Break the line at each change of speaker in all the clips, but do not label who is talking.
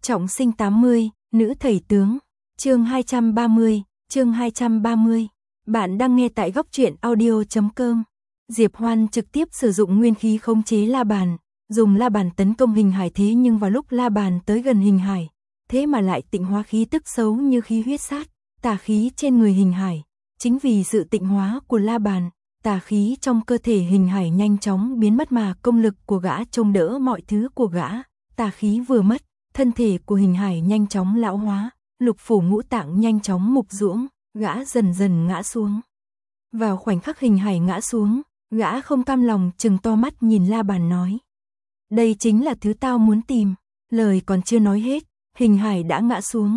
Trọng sinh 80, nữ thầy tướng. Chương 230, chương 230. Bạn đang nghe tại góc truyện audio.com. Diệp Hoan trực tiếp sử dụng nguyên khí khống chế la bàn, dùng la bàn tấn công Hình Hải, thế nhưng vào lúc la bàn tới gần Hình Hải, thế mà lại tịnh hóa khí tức xấu như khí huyết sát, tà khí trên người Hình Hải. Chính vì sự tịnh hóa của la bàn, tà khí trong cơ thể Hình Hải nhanh chóng biến mất mà công lực của gã trông đỡ mọi thứ của gã. Tà khí vừa mất, thân thể của Hình Hải nhanh chóng lão hóa, lục phủ ngũ tạng nhanh chóng mục ruỗng, gã dần dần ngã xuống. Vào khoảnh khắc Hình Hải ngã xuống, gã không cam lòng trừng to mắt nhìn la bàn nói: đây chính là thứ tao muốn tìm. Lời còn chưa nói hết, Hình Hải đã ngã xuống.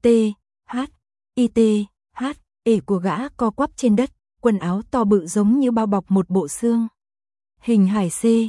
Ê của gã co quắp trên đất, quần áo to bự giống như bao bọc một bộ xương. Hình Hải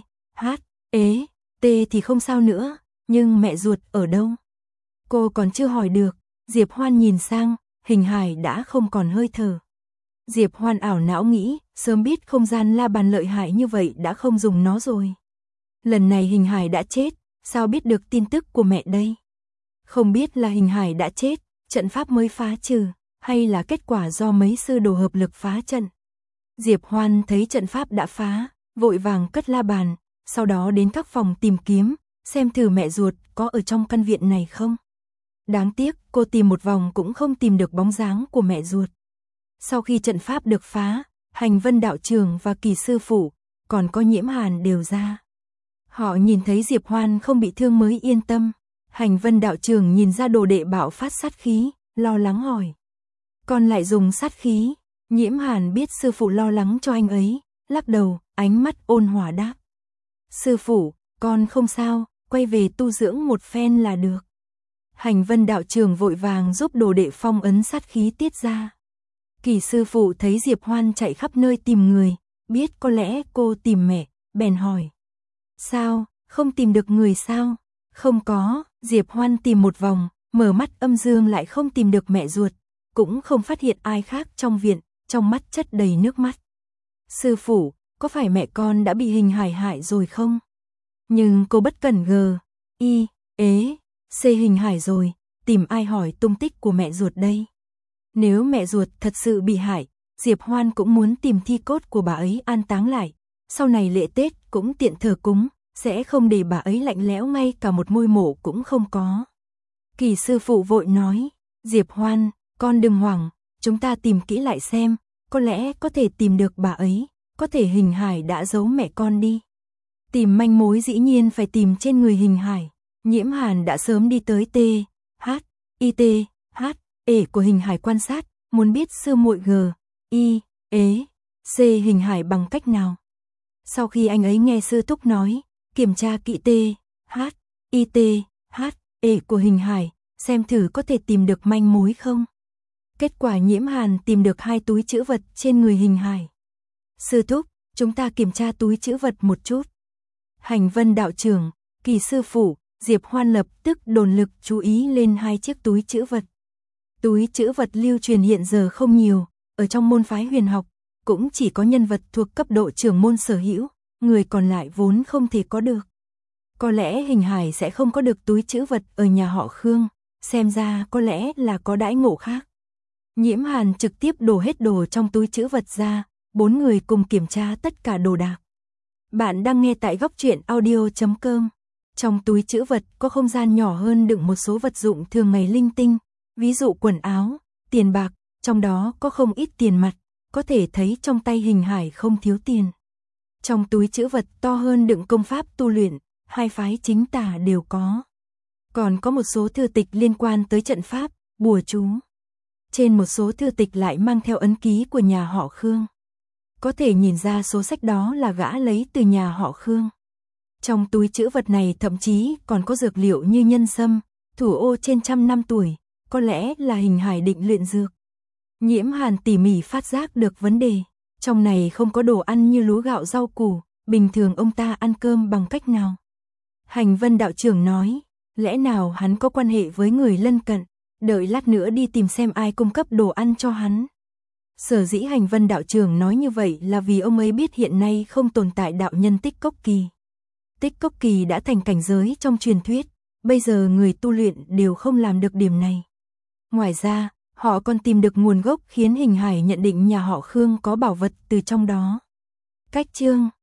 thì không sao nữa, nhưng mẹ ruột ở đâu? Cô còn chưa hỏi được, Diệp Hoan nhìn sang, Hình Hải đã không còn hơi thở. Diệp Hoan ảo não nghĩ, sớm biết không gian la bàn lợi hại như vậy đã không dùng nó rồi. Lần này Hình Hải đã chết, sao biết được tin tức của mẹ đây? Không biết là Hình Hải đã chết, trận pháp mới phá trừ, hay là kết quả do mấy sư đồ hợp lực phá trận. Diệp Hoan thấy trận pháp đã phá, vội vàng cất la bàn, sau đó đến các phòng tìm kiếm, xem thử mẹ ruột có ở trong căn viện này không. Đáng tiếc, cô tìm một vòng cũng không tìm được bóng dáng của mẹ ruột. Sau khi trận pháp được phá, Hành Vân đạo trưởng và Kỳ sư phụ, còn có Nhiễm Hàn đều ra. Họ nhìn thấy Diệp Hoan không bị thương mới yên tâm. Hành Vân đạo trưởng nhìn ra đồ đệ bạo phát sát khí, lo lắng hỏi: con lại dùng sát khí? Nhiễm Hàn biết sư phụ lo lắng cho anh ấy, lắc đầu, ánh mắt ôn hòa đáp: sư phụ, con không sao, quay về tu dưỡng một phen là được. Hành Vân đạo trưởng vội vàng giúp đồ đệ phong ấn sát khí tiết ra. Kỳ sư phụ thấy Diệp Hoan chạy khắp nơi tìm người, biết có lẽ cô tìm mẹ, bèn hỏi: sao, không tìm được người sao? Không có. Diệp Hoan tìm một vòng, mở mắt âm dương lại không tìm được mẹ ruột, cũng không phát hiện ai khác trong viện, trong mắt chất đầy nước mắt. Sư phụ, có phải mẹ con đã bị Hình Hải hại rồi không? Nhưng cô bất cẩn Hình Hải rồi, tìm ai hỏi tung tích của mẹ ruột đây? Nếu mẹ ruột thật sự bị hại, Diệp Hoan cũng muốn tìm thi cốt của bà ấy an táng lại, sau này lễ Tết cũng tiện thờ cúng, sẽ không để bà ấy lạnh lẽo ngay cả một ngôi mộ cũng không có. Kỳ sư phụ vội nói: Diệp Hoan, con đừng hoảng, chúng ta tìm kỹ lại xem, có lẽ có thể tìm được bà ấy, có thể Hình Hải đã giấu mẹ con đi. Tìm manh mối dĩ nhiên phải tìm trên người Hình Hải. Nhiễm Hàn đã sớm đi tới của Hình Hải quan sát, muốn biết sư muội Hình Hải bằng cách nào. Sau khi anh ấy nghe sư thúc nói, kiểm tra kỹ của Hình Hải, xem thử có thể tìm được manh mối không. Kết quả Nhiễm Hàn tìm được 2 túi trữ vật trên người Hình Hải. Sư thúc, chúng ta kiểm tra túi trữ vật một chút. Hành Vân đạo trưởng, Kỳ sư phụ, Diệp Hoan lập tức dồn lực chú ý lên 2 chiếc túi trữ vật. Túi trữ vật lưu truyền hiện giờ không nhiều, ở trong môn phái huyền học, cũng chỉ có nhân vật thuộc cấp độ trưởng môn sở hữu, người còn lại vốn không thể có được. Có lẽ Hình Hải sẽ không có được túi trữ vật ở nhà họ Khương, xem ra có lẽ là có đãi ngộ khác. Nhiễm Hàn trực tiếp đổ hết đồ trong túi trữ vật ra, 4 người cùng kiểm tra tất cả đồ đạc. Bạn đang nghe tại góc truyện audio.com. Trong túi trữ vật có không gian nhỏ hơn đựng một số vật dụng thường ngày linh tinh, ví dụ quần áo, tiền bạc, trong đó có không ít tiền mặt, có thể thấy trong tay Hình Hải không thiếu tiền. Trong túi trữ vật to hơn đựng công pháp tu luyện, 2 phái chính tả đều có. Còn có một số thư tịch liên quan tới trận pháp, bùa chú. Trên một số thư tịch lại mang theo ấn ký của nhà họ Khương. Có thể nhìn ra số sách đó là gã lấy từ nhà họ Khương. Trong túi trữ vật này thậm chí còn có dược liệu như nhân sâm, thủ ô trên 100 năm tuổi, có lẽ là Hình Hải định luyện dược. Nhiễm Hàn tỉ mỉ phát giác được vấn đề, trong này không có đồ ăn như lúa gạo rau củ, bình thường ông ta ăn cơm bằng cách nào? Hành Vân đạo trưởng nói, lẽ nào hắn có quan hệ với người lân cận, đợi lát nữa đi tìm xem ai cung cấp đồ ăn cho hắn. Sở dĩ Hành Vân đạo trưởng nói như vậy là vì ông ấy biết hiện nay không tồn tại đạo nhân Tích Cốc Kỳ. Tích Cốc Kỳ đã thành cảnh giới trong truyền thuyết, bây giờ người tu luyện đều không làm được điểm này. Ngoài ra, họ còn tìm được nguồn gốc khiến Hình Hải nhận định nhà họ Khương có bảo vật từ trong đó. Cách chương